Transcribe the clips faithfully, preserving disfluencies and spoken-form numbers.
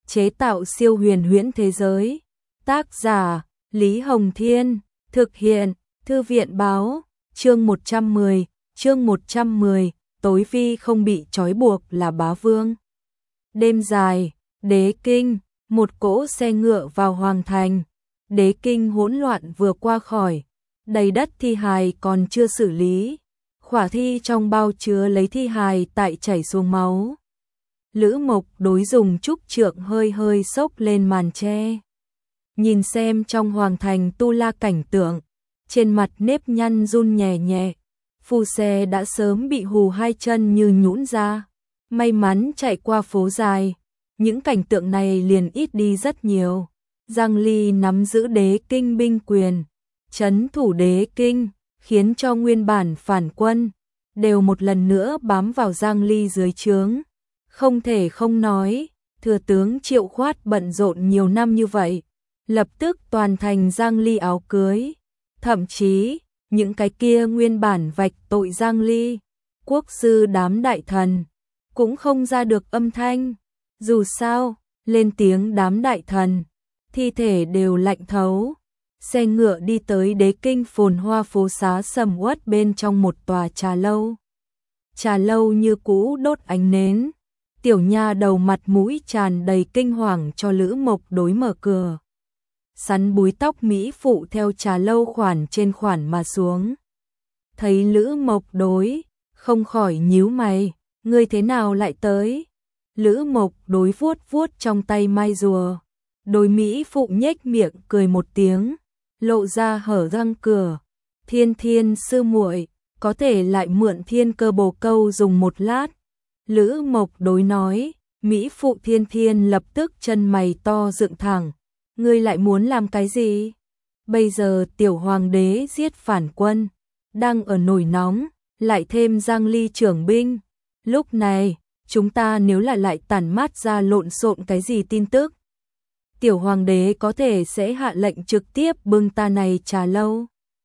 chế tạo siêu huyền huyễn thế giới. Tác giả Lý Hồng Thiên, thực hiện Thư viện Báo. Chương một trăm mười, chương một trăm mười, tối vi không bị trói buộc là bá vương. Đêm dài, Đế Kinh, một cỗ xe ngựa vào hoàng thành. Đế Kinh hỗn loạn vừa qua khỏi, đầy đất thi hài còn chưa xử lý. Khỏa thi trong bao chứa lấy thi hài tại chảy xuống máu. Lữ Mộc Đối dùng trúc trượng hơi hơi xốc lên màn che. Nhìn xem trong hoàng thành tu la cảnh tượng, trên mặt nếp nhăn run nhẹ nhẹ. Phù xe đã sớm bị hù hai chân như nhũn ra. May mắn chạy qua phố dài, những cảnh tượng này liền ít đi rất nhiều. Giang Ly nắm giữ Đế Kinh binh quyền, trấn thủ Đế Kinh, khiến cho nguyên bản phản quân đều một lần nữa bám vào Giang Ly dưới trướng. Không thể không nói, thừa tướng Triệu Khoát bận rộn nhiều năm như vậy, lập tức toàn thành Giang Ly áo cưới. Thậm chí, những cái kia nguyên bản vạch tội Giang Ly, quốc sư đám đại thần, cũng không ra được âm thanh. Dù sao, lên tiếng đám đại thần, thi thể đều lạnh thấu. Xe ngựa đi tới Đế Kinh phồn hoa phố xá sầm uất bên trong một tòa trà lâu. Trà lâu như cũ đốt ánh nến. Tiểu nha đầu mặt mũi tràn đầy kinh hoàng cho Lữ Mộc Đối mở cửa. Sắn búi tóc mỹ phụ theo trà lâu khoản trên khoản mà xuống. Thấy Lữ Mộc Đối, không khỏi nhíu mày, ngươi thế nào lại tới? Lữ Mộc Đối vuốt vuốt trong tay mai rùa. Đối mỹ phụ nhếch miệng cười một tiếng, lộ ra hở răng cửa. Thiên Thiên sư muội, có thể lại mượn thiên cơ bồ câu dùng một lát. Lữ Mộc Đối nói. Mỹ phụ Thiên Thiên lập tức chân mày to dựng thẳng. Ngươi lại muốn làm cái gì? Bây giờ tiểu hoàng đế giết phản quân, đang ở nổi nóng, lại thêm Giang Ly trưởng binh. Lúc này, chúng ta nếu là lại tản mát ra lộn xộn cái gì tin tức, tiểu hoàng đế có thể sẽ hạ lệnh trực tiếp bưng ta này trà lâu.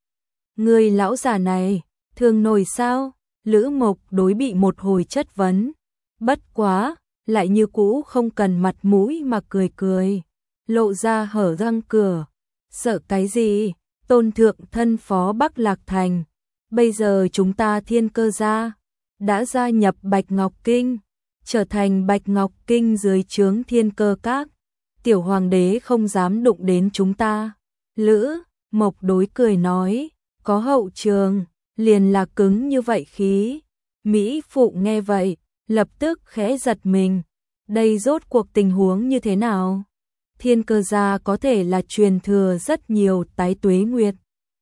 Ngươi lão già này, thường nổi sao? Lữ Mộc Đối bị một hồi chất vấn. Bất quá, lại như cũ không cần mặt mũi mà cười cười, lộ ra hở răng cửa. Sợ cái gì? Tôn thượng thân phó Bắc Lạc Thành, bây giờ chúng ta Thiên Cơ gia đã gia nhập Bạch Ngọc Kinh, trở thành Bạch Ngọc Kinh dưới trướng Thiên Cơ Các. Tiểu hoàng đế không dám đụng đến chúng ta. Lữ Mộc Đối cười nói, có hậu trường, liền là cứng như vậy khí. Mỹ phụ nghe vậy, lập tức khẽ giật mình. Đây rốt cuộc tình huống như thế nào? Thiên Cơ gia có thể là truyền thừa rất nhiều tái tuế nguyệt,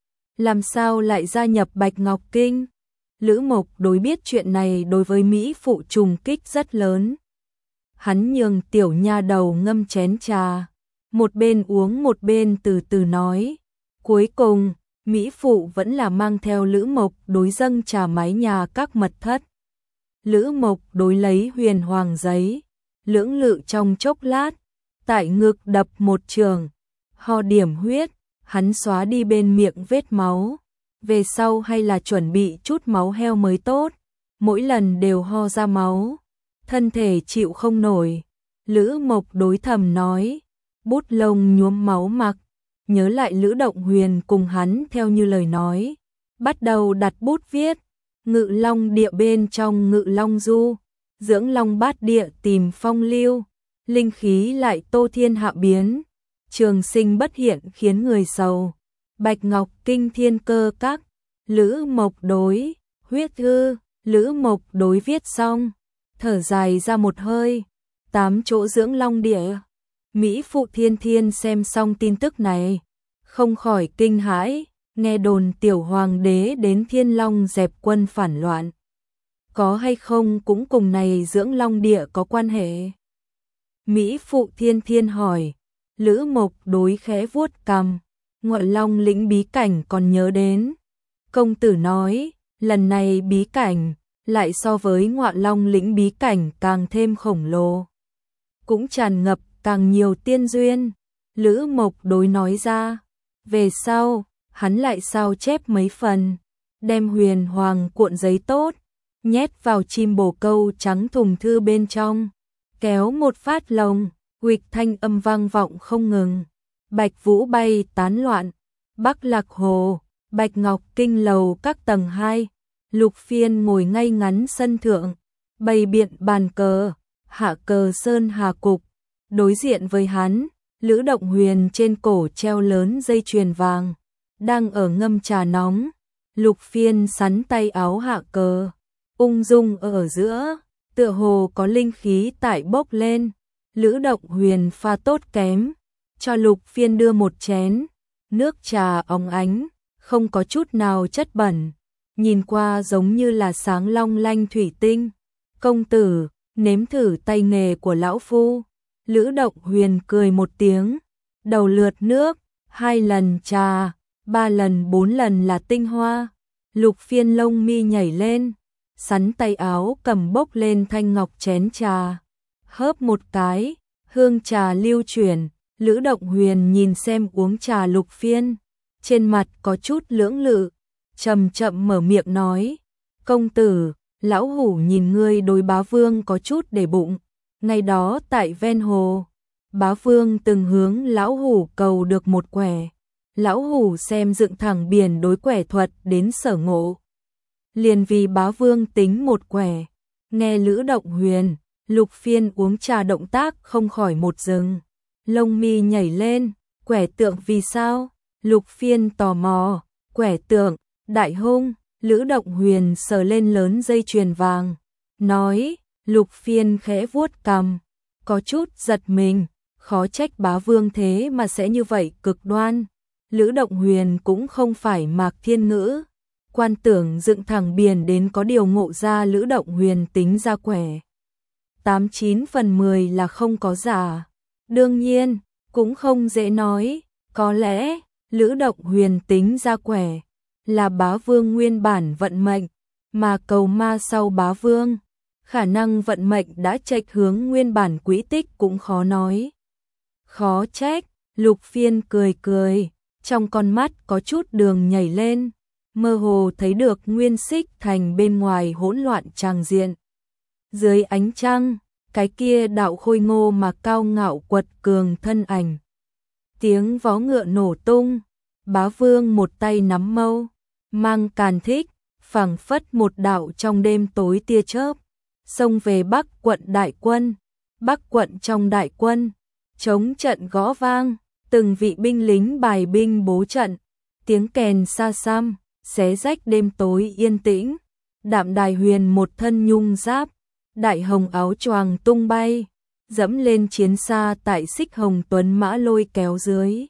làm sao lại gia nhập Bạch Ngọc Kinh? Lữ Mộc Đối biết chuyện này đối với Mỹ phụ trùng kích rất lớn. Hắn nhường tiểu nha đầu ngâm chén trà, một bên uống một bên từ từ nói. Cuối cùng, Mỹ phụ vẫn là mang theo Lữ Mộc Đối dâng trà mái nhà các mật thất. Lữ Mộc Đối lấy huyền hoàng giấy, lưỡng lự trong chốc lát, tại ngực đập một trường, ho điểm huyết, hắn xóa đi bên miệng vết máu. Về sau hay là chuẩn bị chút máu heo mới tốt, mỗi lần đều ho ra máu, thân thể chịu không nổi. Lữ Mộc Đối thầm nói, bút lông nhuốm máu mặc, nhớ lại Lữ Động Huyền cùng hắn theo như lời nói, bắt đầu đặt bút viết. Ngự Long địa bên trong Ngự Long du, dưỡng Long bát địa tìm phong lưu, linh khí lại tô thiên hạ biến, trường sinh bất hiện khiến người sầu. Bạch Ngọc Kinh Thiên Cơ Các, Lữ Mộc Đối, huyết thư. Lữ Mộc Đối viết xong, thở dài ra một hơi. Tám chỗ dưỡng long địa. Mỹ phụ Thiên Thiên xem xong tin tức này, không khỏi kinh hãi. Nghe đồn tiểu hoàng đế đến Thiên Long dẹp quân phản loạn, có hay không cũng cùng này dưỡng long địa có quan hệ? Mỹ phụ Thiên Thiên hỏi. Lữ Mộc Đối khẽ vuốt cằm. Ngọa Long lĩnh bí cảnh còn nhớ đến. Công tử nói, lần này bí cảnh lại so với Ngọa Long lĩnh bí cảnh càng thêm khổng lồ, cũng tràn ngập càng nhiều tiên duyên. Lữ Mộc Đối nói ra. Về sau, hắn lại sao chép mấy phần, đem huyền hoàng cuộn giấy tốt, nhét vào chim bồ câu trắng thùng thư bên trong, kéo một phát lồng, huỵch thanh âm vang vọng không ngừng. Bạch vũ bay tán loạn, Bắc Lạc Hồ, Bạch Ngọc Kinh lầu các tầng hai, Lục Phiên ngồi ngay ngắn sân thượng, bày biện bàn cờ, hạ cờ sơn hà cục, đối diện với hắn, Lữ Động Huyền trên cổ treo lớn dây chuyền vàng, đang ở ngâm trà nóng. Lục Phiên sắn tay áo hạ cờ, ung dung ở giữa, tựa hồ có linh khí tại bốc lên. Lữ Động Huyền pha tốt kém, cho Lục Phiên đưa một chén, nước trà óng ánh, không có chút nào chất bẩn, nhìn qua giống như là sáng long lanh thủy tinh. Công tử, nếm thử tay nghề của lão phu. Lữ Động Huyền cười một tiếng, đầu lượt nước, hai lần trà, ba lần bốn lần là tinh hoa. Lục Phiên lông mi nhảy lên, sắn tay áo cầm bốc lên thanh ngọc chén trà, hớp một cái, hương trà lưu chuyển. Lữ Động Huyền nhìn xem uống trà Lục Phiên, trên mặt có chút lưỡng lự, chậm chậm mở miệng nói: "Công tử, lão hủ nhìn ngươi đối bá vương có chút để bụng, ngày đó tại ven hồ, bá vương từng hướng lão hủ cầu được một quẻ, lão hủ xem dựng thẳng biển đối quẻ thuật đến sở ngộ, liền vì bá vương tính một quẻ." Nghe Lữ Động Huyền, Lục Phiên uống trà động tác không khỏi một dừng, lông mi nhảy lên. "Quẻ tượng vì sao?" Lục Phiên tò mò. "Quẻ tượng, đại hung." Lữ Động Huyền sờ lên lớn dây chuyền vàng, nói. Lục Phiên khẽ vuốt cằm, có chút giật mình, khó trách bá vương thế mà sẽ như vậy cực đoan. Lữ Động Huyền cũng không phải Mạc Thiên Ngữ, quan tưởng dựng thẳng biển đến có điều ngộ ra Lữ Động Huyền tính ra quẻ tám chín phần mười là không có giả. Đương nhiên, cũng không dễ nói, có lẽ Lữ Động Huyền tính ra quẻ là bá vương nguyên bản vận mệnh, mà cầu ma sau bá vương, khả năng vận mệnh đã chệch hướng nguyên bản quỹ tích cũng khó nói. Khó trách. Lục Phiên cười cười, trong con mắt có chút đường nhảy lên, mơ hồ thấy được Nguyên Xích Thành bên ngoài hỗn loạn tràng diện. Dưới ánh trăng, cái kia đạo khôi ngô mà cao ngạo quật cường thân ảnh. Tiếng vó ngựa nổ tung, bá vương một tay nắm mâu, mang càn thích, phảng phất một đạo trong đêm tối tia chớp, xông về Bắc quận đại quân. Bắc quận trong đại quân, chống trận gõ vang, từng vị binh lính bài binh bố trận, tiếng kèn xa xăm, xé rách đêm tối yên tĩnh. Đạm Đài Huyền một thân nhung giáp, đại hồng áo choàng tung bay, dẫm lên chiến xa tại xích hồng tuấn mã lôi kéo dưới.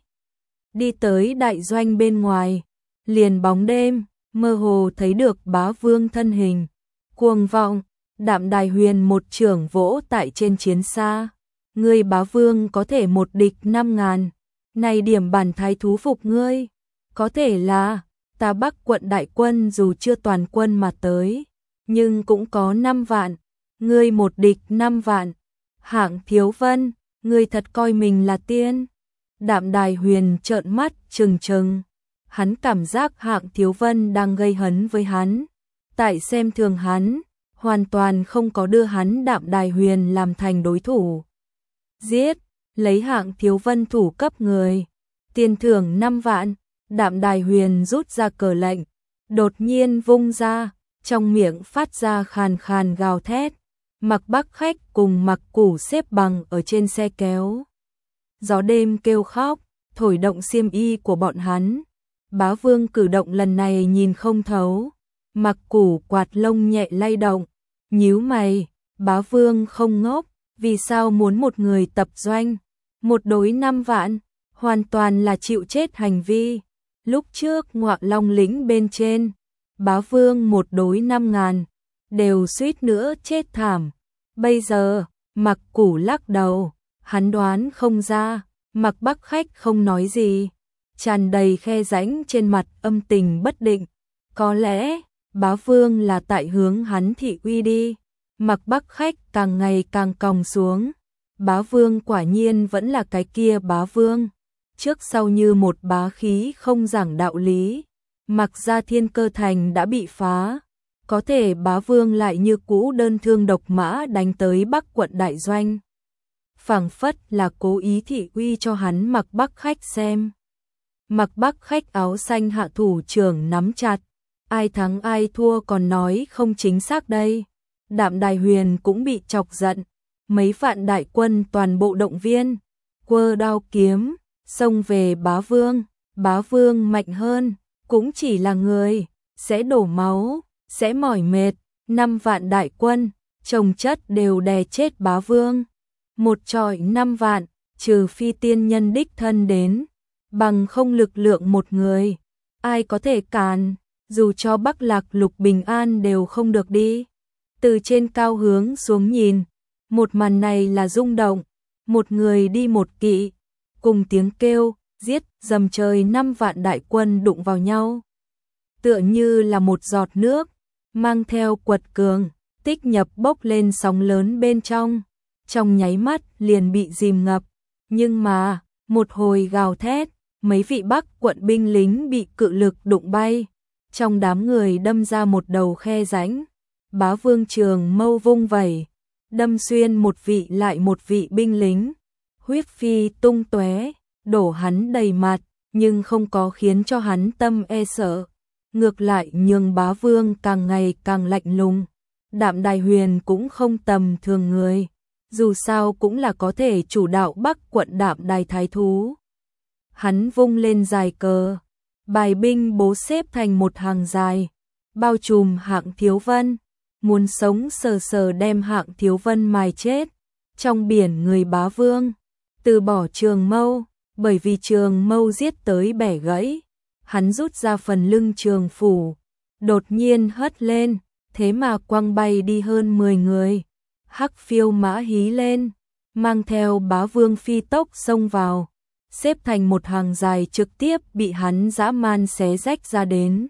Đi tới đại doanh bên ngoài, liền bóng đêm, mơ hồ thấy được bá vương thân hình. Cuồng vọng, Đạm Đài Huyền một chưởng vỗ tại trên chiến xa. "Ngươi bá vương có thể một địch năm ngàn, này điểm bản thái thú phục ngươi. Có thể là, ta Bắc quận đại quân dù chưa toàn quân mà tới, nhưng cũng có năm vạn, ngươi một địch năm vạn. Hạng Thiếu Vân, ngươi thật coi mình là tiên." Đạm Đài Huyền trợn mắt trừng trừng, hắn cảm giác Hạng Thiếu Vân đang gây hấn với hắn, tại xem thường hắn, hoàn toàn không có đưa hắn Đạm Đài Huyền làm thành đối thủ. Giết, lấy Hạng Thiếu Vân thủ cấp người, tiền thưởng năm vạn. Đạm Đài Huyền rút ra cờ lệnh, đột nhiên vung ra, trong miệng phát ra khàn khàn gào thét. Mặc Bắc Khách cùng Mặc Củ xếp bằng ở trên xe kéo. Gió đêm kêu khóc, thổi động xiêm y của bọn hắn. Bá vương cử động lần này nhìn không thấu. Mặc Củ quạt lông nhẹ lay động, nhíu mày. Bá vương không ngốc, vì sao muốn một người tập doanh, một đối năm vạn, hoàn toàn là chịu chết hành vi. Lúc trước Ngọa Long lĩnh bên trên, bá vương một đối năm ngàn, đều suýt nữa chết thảm. Bây giờ, Mặc Củ lắc đầu, hắn đoán không ra. Mặc Bắc Khách không nói gì, tràn đầy khe rãnh trên mặt âm tình bất định. Có lẽ, bá vương là tại hướng hắn thị uy đi. Mặc Bắc Khách càng ngày càng còng xuống. Bá vương quả nhiên vẫn là cái kia bá vương, trước sau như một bá khí không giảng đạo lý. Mặc ra Thiên Cơ Thành đã bị phá, có thể bá vương lại như cũ đơn thương độc mã đánh tới Bắc quận đại doanh. phảng phất là cố ý thị uy cho hắn Mạc Bắc Khách xem. Mạc Bắc Khách áo xanh hạ thủ trưởng nắm chặt, ai thắng ai thua còn nói không chính xác đây. Đạm Đài Huyền cũng bị chọc giận, mấy vạn đại quân toàn bộ động viên, quơ đao kiếm, xông về Bá Vương. Bá Vương mạnh hơn, cũng chỉ là người, sẽ đổ máu, sẽ mỏi mệt, năm vạn đại quân, chồng chất đều đè chết Bá Vương. Một trọi năm vạn, trừ phi tiên nhân đích thân đến, bằng không lực lượng một người, ai có thể cản, dù cho Bắc Lạc Lục bình an đều không được đi. Từ trên cao hướng xuống nhìn, một màn này là rung động, một người đi một kỵ, cùng tiếng kêu, giết, dầm trời năm vạn đại quân đụng vào nhau. Tựa như là một giọt nước, mang theo quật cường, tích nhập bốc lên sóng lớn bên trong, trong nháy mắt liền bị dìm ngập. Nhưng mà, một hồi gào thét, mấy vị Bắc quận binh lính bị cự lực đụng bay, trong đám người đâm ra một đầu khe rãnh. Bá Vương trường mâu vung vẩy, đâm xuyên một vị lại một vị binh lính, huyết phi tung tóe, đổ hắn đầy mặt, nhưng không có khiến cho hắn tâm e sợ, ngược lại nhường Bá Vương càng ngày càng lạnh lùng. Đạm Đài Huyền cũng không tầm thường người, dù sao cũng là có thể chủ đạo Bắc quận Đạm Đài thái thú. Hắn vung lên dài cờ, bài binh bố xếp thành một hàng dài, bao trùm Hạng Thiếu Vân, muốn sống sờ sờ đem Hạng Thiếu Vân mài chết. Trong biển người Bá Vương, từ bỏ trường mâu, bởi vì trường mâu giết tới bẻ gãy, hắn rút ra phần lưng trường phủ, đột nhiên hất lên, thế mà quăng bay đi hơn mười người. Hắc phiêu mã hí lên, mang theo Bá Vương phi tốc xông vào, xếp thành một hàng dài trực tiếp bị hắn dã man xé rách ra đến.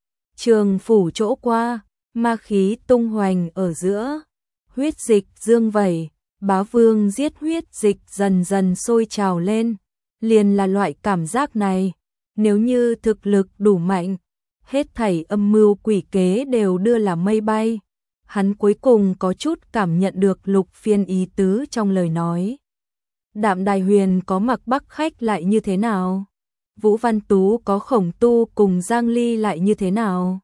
Trường phủ chỗ qua, ma khí tung hoành ở giữa, huyết dịch dương vẩy, Bá Vương giết huyết dịch dần dần sôi trào lên, liền là loại cảm giác này, nếu như thực lực đủ mạnh, hết thảy âm mưu quỷ kế đều đưa là mây bay. Hắn cuối cùng có chút cảm nhận được Lục Phiên ý tứ trong lời nói. Đạm Đài Huyền có Mạc Bắc Khách lại như thế nào? Vũ Văn Tú có Khổng Tu cùng Giang Ly lại như thế nào?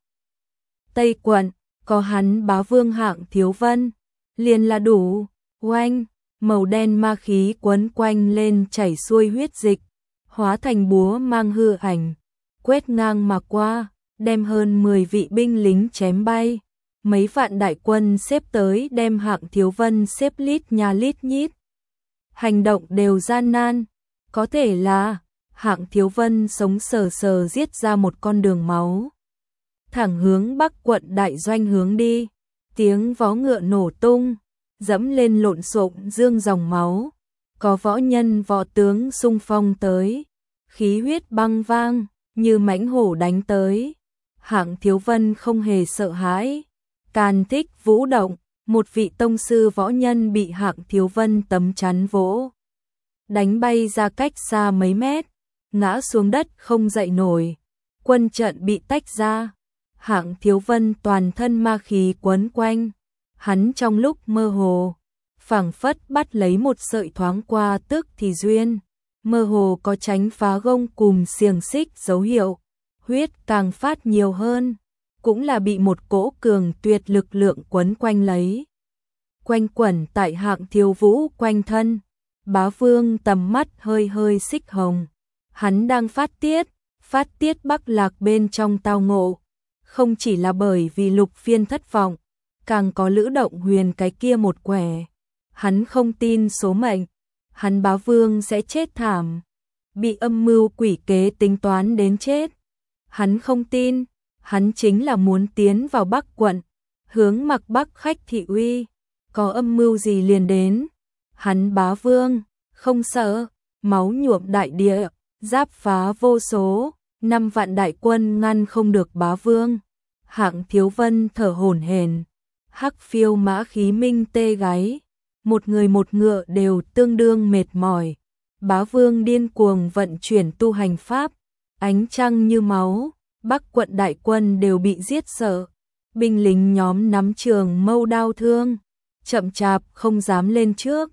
Tây quận, có hắn Bá Vương Hạng Thiếu Vân, liền là đủ. Oanh, màu đen ma khí quấn quanh lên chảy xuôi huyết dịch, hóa thành búa mang hư ảnh, quét ngang mà qua, đem hơn mười vị binh lính chém bay. Mấy vạn đại quân xếp tới đem Hạng Thiếu Vân xếp lít nhà lít nhít. Hành động đều gian nan, có thể là Hạng Thiếu Vân sống sờ sờ giết ra một con đường máu, thẳng hướng Bắc quận đại doanh hướng đi. Tiếng vó ngựa nổ tung, dẫm lên lộn xộn dương dòng máu, có võ nhân võ tướng xung phong tới, khí huyết băng vang như mãnh hổ đánh tới. Hạng Thiếu Vân không hề sợ hãi, Càn Thích vũ động, một vị tông sư võ nhân bị Hạng Thiếu Vân tấm chắn vỗ, đánh bay ra cách xa mấy mét, ngã xuống đất không dậy nổi, quân trận bị tách ra. Hạng Thiếu Vân toàn thân ma khí quấn quanh, hắn trong lúc mơ hồ, phảng phất bắt lấy một sợi thoáng qua tức thì duyên, mơ hồ có tránh phá gông cùm xiềng xích dấu hiệu, huyết càng phát nhiều hơn, cũng là bị một cỗ cường tuyệt lực lượng quấn quanh lấy. Quanh quẩn tại Hạng Thiếu Vũ quanh thân, Bá Vương tầm mắt hơi hơi xích hồng, hắn đang phát tiết, phát tiết Bắc Lạc bên trong tao ngộ, không chỉ là bởi vì Lục Phiên thất vọng, càng có Lữ Động Huyền cái kia một quẻ. Hắn không tin số mệnh, hắn Bá Vương sẽ chết thảm, bị âm mưu quỷ kế tính toán đến chết. Hắn không tin, hắn chính là muốn tiến vào Bắc quận, hướng Mạc Bắc Khách thị uy, có âm mưu gì liền đến. Hắn Bá Vương, không sợ, máu nhuộm đại địa, giáp phá vô số, năm vạn đại quân ngăn không được Bá Vương. Hạng Thiếu Vân thở hổn hển, hắc phiêu mã khí minh tê gáy, một người một ngựa đều tương đương mệt mỏi. Bá Vương điên cuồng vận chuyển tu hành pháp, ánh trăng như máu, Bắc quận đại quân đều bị giết sợ, binh lính nhóm nắm trường mâu đao thương, chậm chạp không dám lên trước,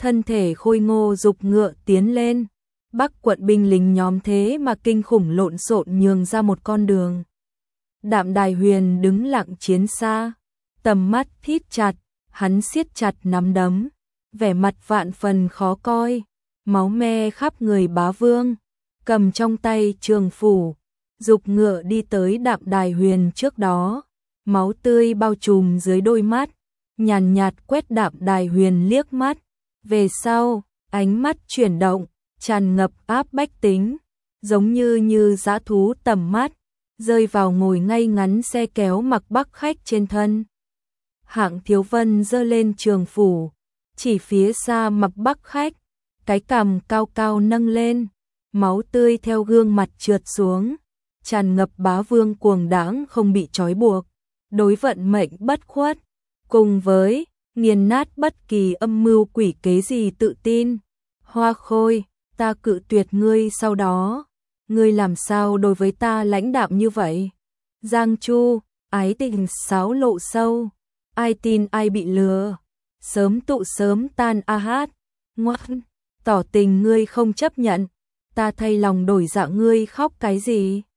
thân thể khôi ngô dục ngựa tiến lên. Bắc quận binh lính nhóm thế mà kinh khủng lộn xộn nhường ra một con đường. Đạm Đài Huyền đứng lặng chiến xa, tầm mắt thít chặt, hắn siết chặt nắm đấm, vẻ mặt vạn phần khó coi, máu me khắp người bá vương, cầm trong tay trường phủ, dục ngựa đi tới Đạm Đài Huyền trước đó, máu tươi bao trùm dưới đôi mắt, nhàn nhạt quét Đạm Đài Huyền liếc mắt, về sau, ánh mắt chuyển động, tràn ngập áp bách tính, giống như như dã thú tầm mắt, rơi vào ngồi ngay ngắn xe kéo mặc Bắc khách trên thân. Hạng Thiếu Vân giơ lên trường phủ, chỉ phía xa mặc Bắc khách, cái cằm cao cao nâng lên, máu tươi theo gương mặt trượt xuống, tràn ngập bá vương cuồng đãng không bị trói buộc, đối vận mệnh bất khuất, cùng với nghiền nát bất kỳ âm mưu quỷ kế gì tự tin. Hoa Khôi, ta cự tuyệt ngươi sau đó, ngươi làm sao đối với ta lãnh đạm như vậy? Giang Chu, ái tình sáo lộ sâu, ai tin ai bị lừa, sớm tụ sớm tan a hát, ngoan, tỏ tình ngươi không chấp nhận, ta thay lòng đổi dạ ngươi khóc cái gì?